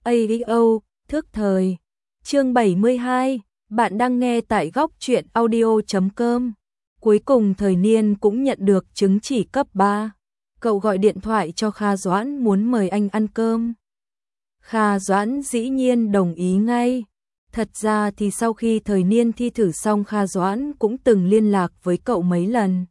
AEO, thức thời. Chương 72, bạn đang nghe tại góc truyện audio.com. Cuối cùng Thời Niên cũng nhận được chứng chỉ cấp 3. Cậu gọi điện thoại cho Kha Doãn muốn mời anh ăn cơm. Kha Doãn dĩ nhiên đồng ý ngay. Thật ra thì sau khi Thời Niên thi thử xong, Kha Doãn cũng từng liên lạc với cậu mấy lần.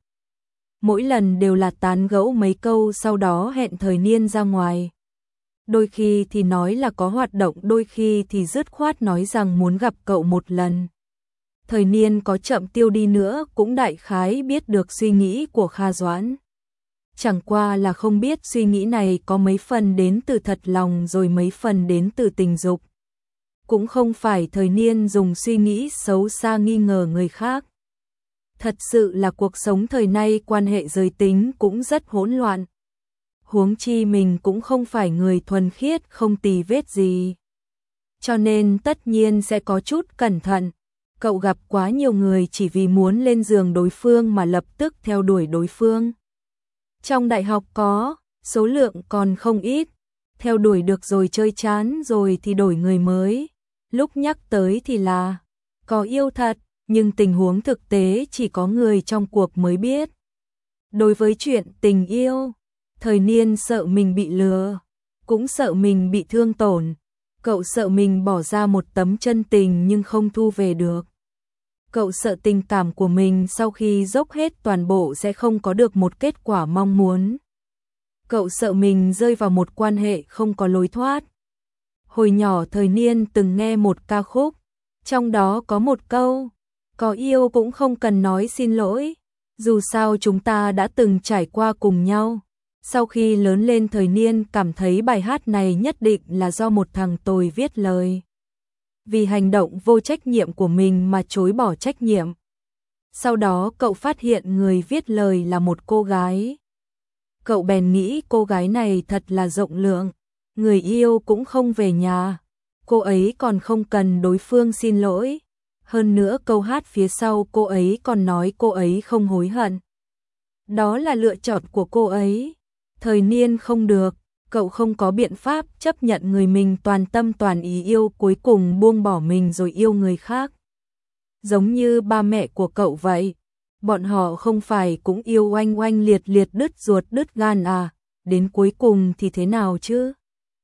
Mỗi lần đều là tán gẫu mấy câu, sau đó hẹn Thời Niên ra ngoài. Đôi khi thì nói là có hoạt động, đôi khi thì dứt khoát nói rằng muốn gặp cậu một lần. Thời Niên có chậm tiêu đi nữa cũng đại khái biết được suy nghĩ của Kha Doãn. Chẳng qua là không biết suy nghĩ này có mấy phần đến từ thật lòng rồi mấy phần đến từ tình dục. Cũng không phải Thời Niên dùng suy nghĩ xấu xa nghi ngờ người khác. Thật sự là cuộc sống thời nay quan hệ giới tính cũng rất hỗn loạn. Huống chi mình cũng không phải người thuần khiết không tì vết gì. Cho nên tất nhiên sẽ có chút cẩn thận. Cậu gặp quá nhiều người chỉ vì muốn lên giường đối phương mà lập tức theo đuổi đối phương. Trong đại học có, số lượng còn không ít. Theo đuổi được rồi chơi chán rồi thì đổi người mới. Lúc nhắc tới thì là có yêu thật, nhưng tình huống thực tế chỉ có người trong cuộc mới biết. Đối với chuyện tình yêu, Thời Niên sợ mình bị lừa, cũng sợ mình bị thương tổn. Cậu sợ mình bỏ ra một tấm chân tình nhưng không thu về được. Cậu sợ tình cảm của mình sau khi dốc hết toàn bộ sẽ không có được một kết quả mong muốn. Cậu sợ mình rơi vào một quan hệ không có lối thoát. Hồi nhỏ Thời Niên từng nghe một ca khúc, trong đó có một câu, có yêu cũng không cần nói xin lỗi, dù sao chúng ta đã từng trải qua cùng nhau. Sau khi lớn lên Thời Niên cảm thấy bài hát này nhất định là do một thằng tồi viết lời. Vì hành động vô trách nhiệm của mình mà chối bỏ trách nhiệm. Sau đó cậu phát hiện người viết lời là một cô gái. Cậu bèn nghĩ cô gái này thật là rộng lượng, người yêu cũng không về nhà, cô ấy còn không cần đối phương xin lỗi. Hơn nữa câu hát phía sau cô ấy còn nói cô ấy không hối hận. Đó là lựa chọn của cô ấy. Thời Niên không được, cậu không có biện pháp chấp nhận người mình toàn tâm toàn ý yêu cuối cùng buông bỏ mình rồi yêu người khác. Giống như ba mẹ của cậu vậy, bọn họ không phải cũng yêu oanh oanh liệt liệt đứt ruột đứt gan à, đến cuối cùng thì thế nào chứ?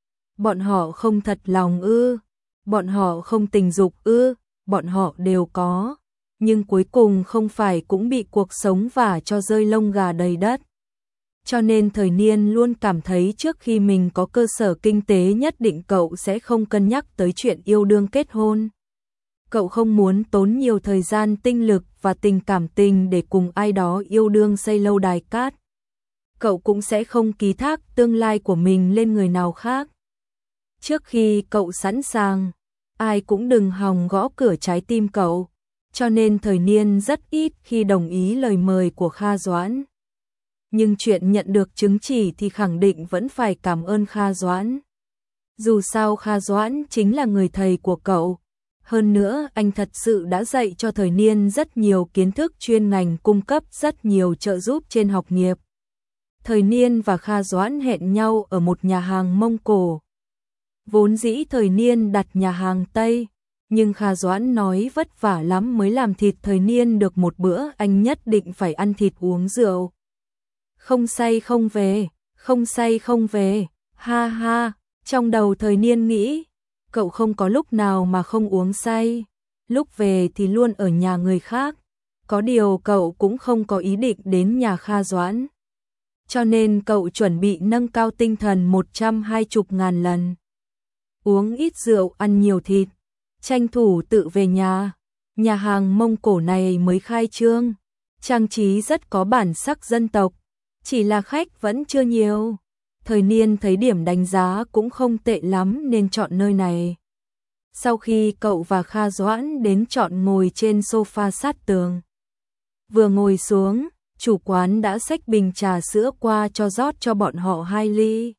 Bọn họ không thật lòng ư, bọn họ không tình dục ư, bọn họ đều có, nhưng cuối cùng không phải cũng bị cuộc sống vả cho rơi lông gà đầy đất. Cho nên Thời Niên luôn cảm thấy trước khi mình có cơ sở kinh tế nhất định cậu sẽ không cân nhắc tới chuyện yêu đương kết hôn. Cậu không muốn tốn nhiều thời gian tinh lực và tình cảm tình để cùng ai đó yêu đương xây lâu đài cát. Cậu cũng sẽ không ký thác tương lai của mình lên người nào khác. Trước khi cậu sẵn sàng, ai cũng đừng hòng gõ cửa trái tim cậu. Cho nên Thời Niên rất ít khi đồng ý lời mời của Kha Doãn. Nhưng chuyện nhận được chứng chỉ thì khẳng định vẫn phải cảm ơn Kha Doãn. Dù sao Kha Doãn chính là người thầy của cậu. Hơn nữa anh thật sự đã dạy cho Thời Niên rất nhiều kiến thức chuyên ngành, cung cấp rất nhiều trợ giúp trên học nghiệp. Thời Niên và Kha Doãn hẹn nhau ở một nhà hàng Mông Cổ. Vốn dĩ Thời Niên đặt nhà hàng Tây, nhưng Kha Doãn nói vất vả lắm mới làm thịt Thời Niên được một bữa, anh nhất định phải ăn thịt uống rượu. Không say không về, không say không về, ha ha, trong đầu Thời Niên nghĩ, cậu không có lúc nào mà không uống say, lúc về thì luôn ở nhà người khác, có điều cậu cũng không có ý định đến nhà Kha Doãn. Cho nên cậu chuẩn bị nâng cao tinh thần 120.000 lần. Uống ít rượu, ăn nhiều thịt, tranh thủ tự về nhà. Nhà hàng Mông Cổ này mới khai trương, trang trí rất có bản sắc dân tộc, chỉ là khách vẫn chưa nhiều. Thời Niên thấy điểm đánh giá cũng không tệ lắm nên chọn nơi này. Sau khi cậu và Kha Doãn đến, chọn ngồi trên sofa sát tường. Vừa ngồi xuống, chủ quán đã xách bình trà sữa qua cho rót cho bọn họ 2 ly.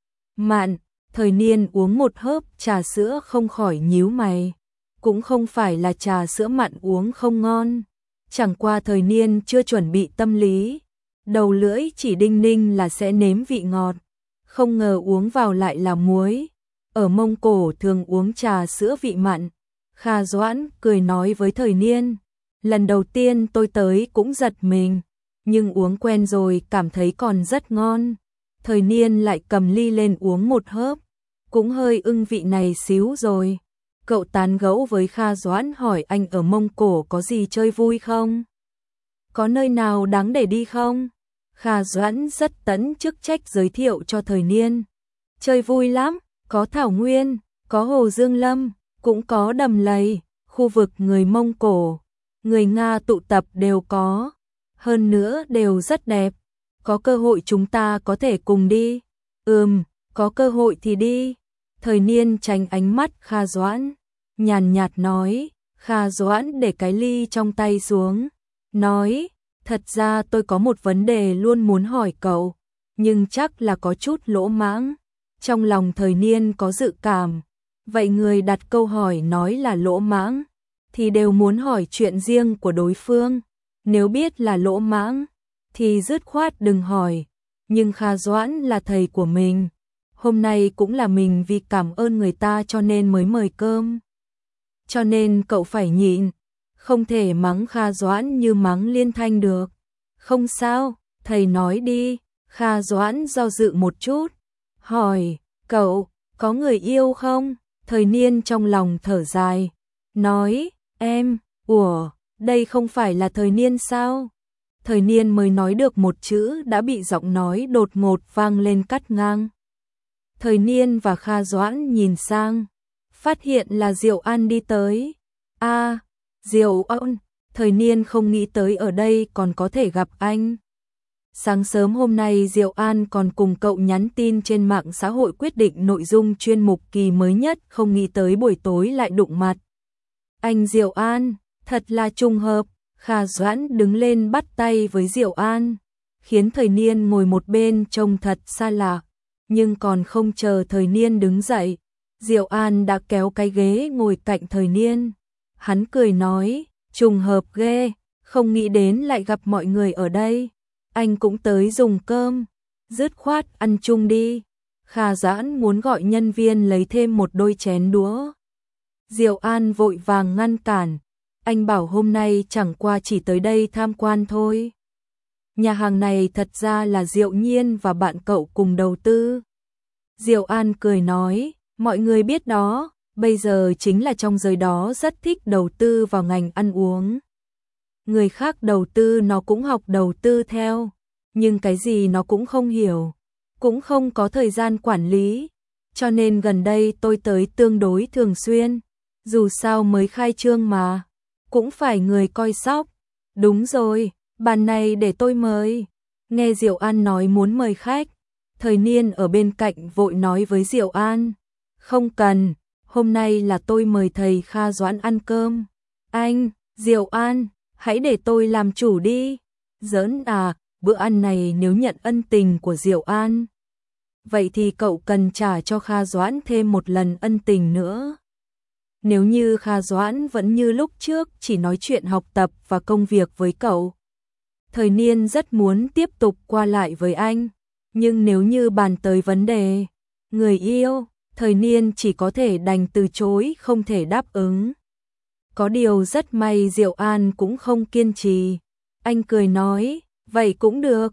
Mạn, Thời Niên uống một hớp trà sữa không khỏi nhíu mày. Cũng không phải là trà sữa mặn uống không ngon, chẳng qua Thời Niên chưa chuẩn bị tâm lý. Đầu lưỡi chỉ đinh ninh là sẽ nếm vị ngọt, không ngờ uống vào lại là muối. ở Mông Cổ thường uống trà sữa vị mặn. Kha Doãn cười nói với Thời Niên, lần đầu tiên tôi tới cũng giật mình, nhưng uống quen rồi cảm thấy còn rất ngon. Thời Niên lại cầm ly lên uống một hớp, cũng hơi ưng vị này xíu rồi. Cậu tán gẫu với Kha Doãn hỏi anh ở Mông Cổ có gì chơi vui không? Có nơi nào đáng để đi không? Kha Doãn rất tận chức trách giới thiệu cho Thời Niên. Chơi vui lắm, có thảo nguyên, có hồ Dương Lâm, cũng có đầm lầy, khu vực người Mông Cổ, người Nga tụ tập đều có. Hơn nữa đều rất đẹp. Có cơ hội chúng ta có thể cùng đi. Có cơ hội thì đi. Thời Niên tránh ánh mắt Kha Doãn, nhàn nhạt nói. Kha Doãn để cái ly trong tay xuống, nói, thật ra tôi có một vấn đề luôn muốn hỏi cậu, nhưng chắc là có chút lỗ mãng. Trong lòng Thời Niên có dự cảm, vậy người đặt câu hỏi nói là lỗ mãng, thì đều muốn hỏi chuyện riêng của đối phương. Nếu biết là lỗ mãng, thì dứt khoát đừng hỏi. Nhưng Kha Doãn là thầy của mình. Hôm nay cũng là mình vì cảm ơn người ta cho nên mới mời cơm. Cho nên cậu phải nhịn, không thể mắng Kha Doãn như mắng Liên Thanh được. Không sao, thầy nói đi. Kha Doãn do dự một chút, hỏi, cậu, có người yêu không? Thời Niên trong lòng thở dài, nói, em, đây không phải là Thời Niên sao? Thời Niên mới nói được một chữ đã bị giọng nói đột ngột vang lên cắt ngang. Thời Niên và Kha Doãn nhìn sang, phát hiện là Diệu An đi tới. Diệu An, Thời Niên không nghĩ tới ở đây còn có thể gặp anh. Sáng sớm hôm nay Diệu An còn cùng cậu nhắn tin trên mạng xã hội quyết định nội dung chuyên mục kỳ mới nhất, không nghĩ tới buổi tối lại đụng mặt. Anh Diệu An, thật là trùng hợp. Kha Doãn đứng lên bắt tay với Diệu An, khiến Thời Niên ngồi một bên trông thật xa lạ. Nhưng còn không chờ Thời Niên đứng dậy, Diệu An đã kéo cái ghế ngồi cạnh Thời Niên. Hắn cười nói, trùng hợp ghê, không nghĩ đến lại gặp mọi người ở đây. Anh cũng tới dùng cơm, dứt khoát ăn chung đi. Kha Doãn muốn gọi nhân viên lấy thêm một đôi chén đũa. Diệu An vội vàng ngăn cản, anh bảo hôm nay chẳng qua chỉ tới đây tham quan thôi. Nhà hàng này thật ra là Diệu Nhiên và bạn cậu cùng đầu tư. Diệu An cười nói, mọi người biết đó, bây giờ chính là trong giới đó rất thích đầu tư vào ngành ăn uống. Người khác đầu tư nó cũng học đầu tư theo, nhưng cái gì nó cũng không hiểu, cũng không có thời gian quản lý. Cho nên gần đây tôi tới tương đối thường xuyên, dù sao mới khai trương mà, cũng phải người coi sóc. Đúng rồi, bàn này để tôi mời. Nghe Diệu An nói muốn mời khách, Thời Niên ở bên cạnh vội nói với Diệu An, không cần, hôm nay là tôi mời thầy Kha Doãn ăn cơm. Anh, Diệu An, hãy để tôi làm chủ đi. Giỡn à, bữa ăn này nếu nhận ân tình của Diệu An, vậy thì cậu cần trả cho Kha Doãn thêm một lần ân tình nữa. Nếu như Kha Doãn vẫn như lúc trước chỉ nói chuyện học tập và công việc với cậu, Thời Niên rất muốn tiếp tục qua lại với anh. Nhưng nếu như bàn tới vấn đề người yêu, Thời Niên chỉ có thể đành từ chối, không thể đáp ứng. Có điều rất may Diệu An cũng không kiên trì. Anh cười nói, vậy cũng được,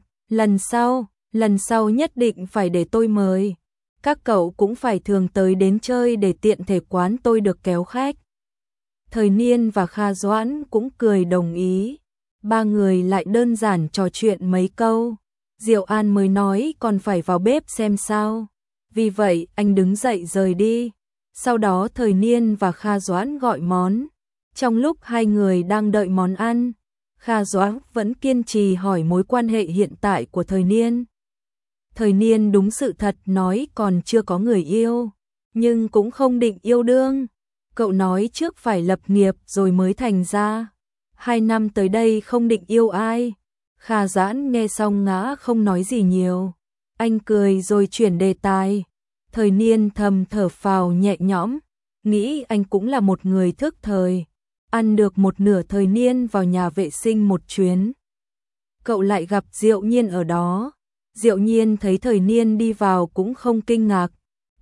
lần sau nhất định phải để tôi mời. Các cậu cũng phải thường tới đến chơi để tiện thể quán tôi được kéo khách. Thời Niên và Kha Doãn cũng cười đồng ý. Ba người lại đơn giản trò chuyện mấy câu. Diệu An mới nói còn phải vào bếp xem sao. Vì vậy anh đứng dậy rời đi. Sau đó Thời Niên và Kha Doãn gọi món. Trong lúc hai người đang đợi món ăn, Kha Doãn vẫn kiên trì hỏi mối quan hệ hiện tại của Thời Niên. Thời Niên đúng sự thật nói còn chưa có người yêu, nhưng cũng không định yêu đương. Cậu nói trước phải lập nghiệp rồi mới thành ra. 2 năm tới đây không định yêu ai. Kha Doãn nghe xong ngã không nói gì nhiều. Anh cười rồi chuyển đề tài. Thời Niên thầm thở phào nhẹ nhõm, nghĩ anh cũng là một người thức thời. Ăn được một nửa, Thời Niên vào nhà vệ sinh một chuyến. Cậu lại gặp Diệu Nhiên ở đó. Diệu Nhiên thấy Thời Niên đi vào cũng không kinh ngạc.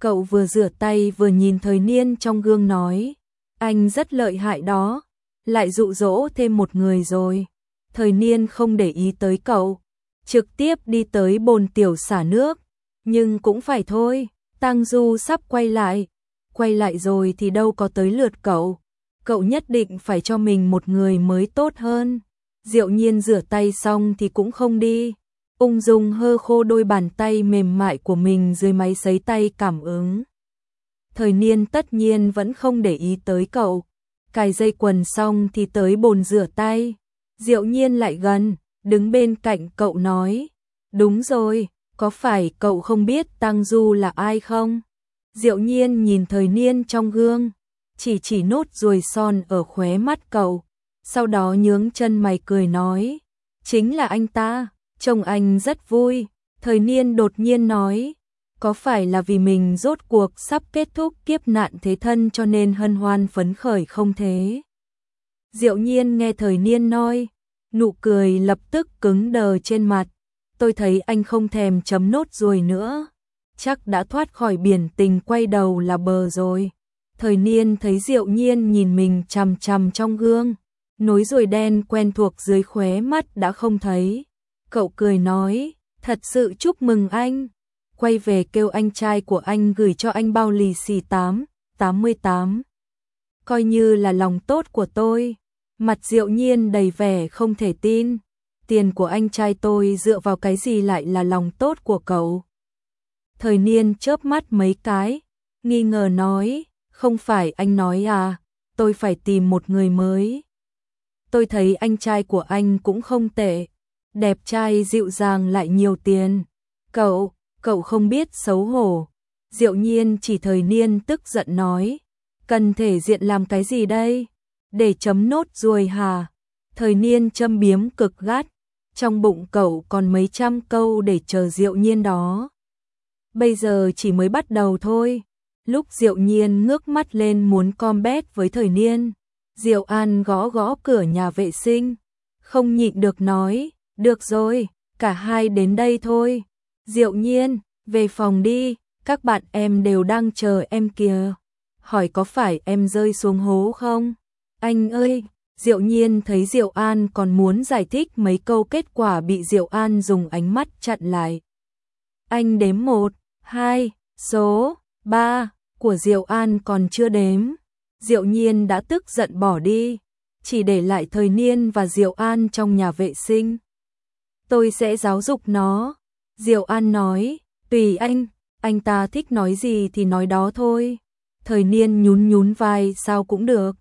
Cậu vừa rửa tay vừa nhìn Thời Niên trong gương nói, anh rất lợi hại đó, lại dụ dỗ thêm một người rồi. Thời Niên không để ý tới cậu, trực tiếp đi tới bồn tiểu xả nước, nhưng cũng phải thôi, Tang Du sắp quay lại rồi thì đâu có tới lượt cậu. Cậu nhất định phải cho mình một người mới tốt hơn. Diệu Nhiên rửa tay xong thì cũng không đi, ung dung hơ khô đôi bàn tay mềm mại của mình dưới máy sấy tay cảm ứng. Thời Niên tất nhiên vẫn không để ý tới cậu, cài dây quần xong thì tới bồn rửa tay. Diệu Nhiên lại gần, đứng bên cạnh cậu nói, đúng rồi, có phải cậu không biết Tang Du là ai không? Diệu Nhiên nhìn Thời Niên trong gương, chỉ nốt ruồi son ở khóe mắt cậu, sau đó nhướng chân mày cười nói, chính là anh ta, trông anh rất vui. Thời Niên đột nhiên nói, có phải là vì mình rốt cuộc sắp kết thúc kiếp nạn thế thân cho nên hân hoan phấn khởi không thế? Diệu Nhiên nghe Thời Niên nói, nụ cười lập tức cứng đờ trên mặt, tôi thấy anh không thèm chấm nốt ruồi nữa, chắc đã thoát khỏi biển tình quay đầu là bờ rồi. Thời Niên thấy Diệu Nhiên nhìn mình chằm chằm trong gương, nối ruồi đen quen thuộc dưới khóe mắt đã không thấy. Cậu cười nói, thật sự chúc mừng anh, quay về kêu anh trai của anh gửi cho anh bao lì xì 88, coi như là lòng tốt của tôi. Mặt Diệu Nhiên đầy vẻ không thể tin, tiền của anh trai tôi dựa vào cái gì lại là lòng tốt của cậu? Thời Niên chớp mắt mấy cái, nghi ngờ nói, không phải anh nói à, tôi phải tìm một người mới. Tôi thấy anh trai của anh cũng không tệ, đẹp trai dịu dàng lại nhiều tiền. Cậu không biết xấu hổ. Diệu Nhiên chỉ Thời Niên tức giận nói, cần thể diện làm cái gì đây? Để chấm nốt ruồi hả? Thời Niên châm biếm cực gắt, trong bụng cậu còn mấy trăm câu để chờ Diệu Nhiên đó. Bây giờ chỉ mới bắt đầu thôi. Lúc Diệu Nhiên ngước mắt lên muốn combat với Thời Niên, Diệu An gõ gõ cửa nhà vệ sinh, không nhịn được nói, được rồi, cả hai đến đây thôi. Diệu Nhiên, về phòng đi, các bạn em đều đang chờ em kìa. Hỏi có phải em rơi xuống hố không? Anh ơi, Diệu Nhiên thấy Diệu An còn muốn giải thích mấy câu, kết quả bị Diệu An dùng ánh mắt chặn lại. Anh đếm 1, 2, số 3 của Diệu An còn chưa đếm. Diệu Nhiên đã tức giận bỏ đi, chỉ để lại Thời Niên và Diệu An trong nhà vệ sinh. Tôi sẽ giáo dục nó. Diệu An nói, tùy anh ta thích nói gì thì nói đó thôi. Thời Niên nhún vai, sao cũng được.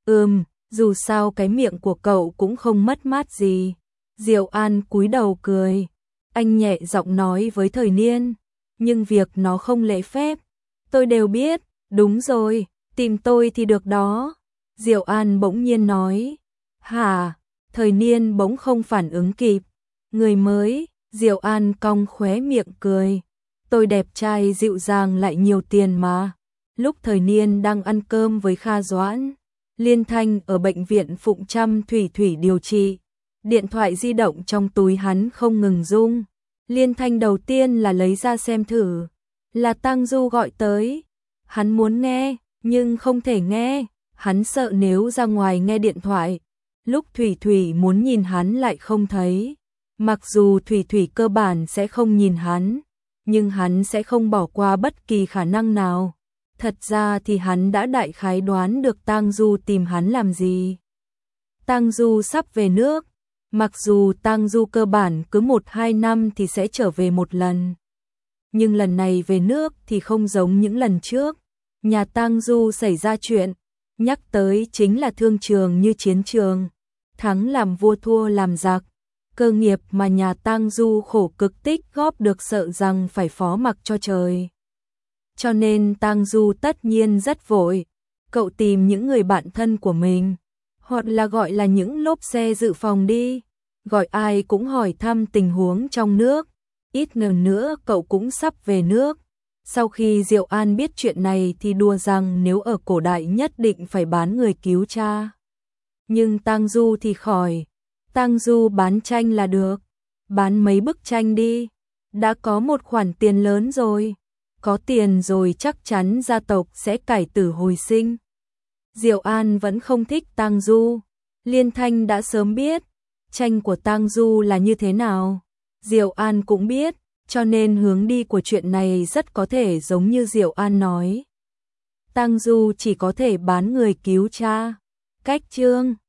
Dù sao cái miệng của cậu cũng không mất mát gì. Diệu An cúi đầu cười. Anh nhẹ giọng nói với Thời Niên, nhưng việc nó không lễ phép, tôi đều biết. Đúng rồi, tìm tôi thì được đó. Diệu An bỗng nhiên nói. Hả? Thời Niên bỗng không phản ứng kịp. Người mới? Diệu An cong khóe miệng cười. Tôi đẹp trai dịu dàng lại nhiều tiền mà. Lúc Thời Niên đang ăn cơm với Kha Doãn, Liên Thanh ở bệnh viện Phụng Trăm Thủy điều trị, điện thoại di động trong túi hắn không ngừng rung. Liên Thanh đầu tiên là lấy ra xem thử, là Tang Du gọi tới. Hắn muốn nghe, nhưng không thể nghe, hắn sợ nếu ra ngoài nghe điện thoại, lúc Thủy muốn nhìn hắn lại không thấy. Mặc dù Thủy cơ bản sẽ không nhìn hắn, nhưng hắn sẽ không bỏ qua bất kỳ khả năng nào. Thật ra thì hắn đã đại khái đoán được Tang Du tìm hắn làm gì. Tang Du sắp về nước, mặc dù Tang Du cơ bản cứ 1-2 năm thì sẽ trở về một lần. Nhưng lần này về nước thì không giống những lần trước. Nhà Tang Du xảy ra chuyện, nhắc tới chính là thương trường như chiến trường, thắng làm vua thua làm giặc. Cơ nghiệp mà nhà Tang Du khổ cực tích góp được sợ rằng phải phó mặc cho trời. Cho nên Tang Du tất nhiên rất vội. Cậu tìm những người bạn thân của mình, hoặc là gọi là những lốp xe dự phòng đi, gọi ai cũng hỏi thăm tình huống trong nước. Ít ngày nữa cậu cũng sắp về nước. Sau khi Diệu An biết chuyện này thì đùa rằng nếu ở cổ đại nhất định phải bán người cứu cha. Nhưng Tang Du thì khỏi. Tang Du bán tranh là được. Bán mấy bức tranh đi. Đã có một khoản tiền lớn rồi. có tiền rồi chắc chắn gia tộc sẽ cải tử hồi sinh. Diệu An vẫn không thích Tang Du. Liên Thanh đã sớm biết tranh của Tang Du là như thế nào. Diệu An cũng biết, cho nên hướng đi của chuyện này rất có thể giống như Diệu An nói. Tang Du chỉ có thể bán người cứu cha. Cách chương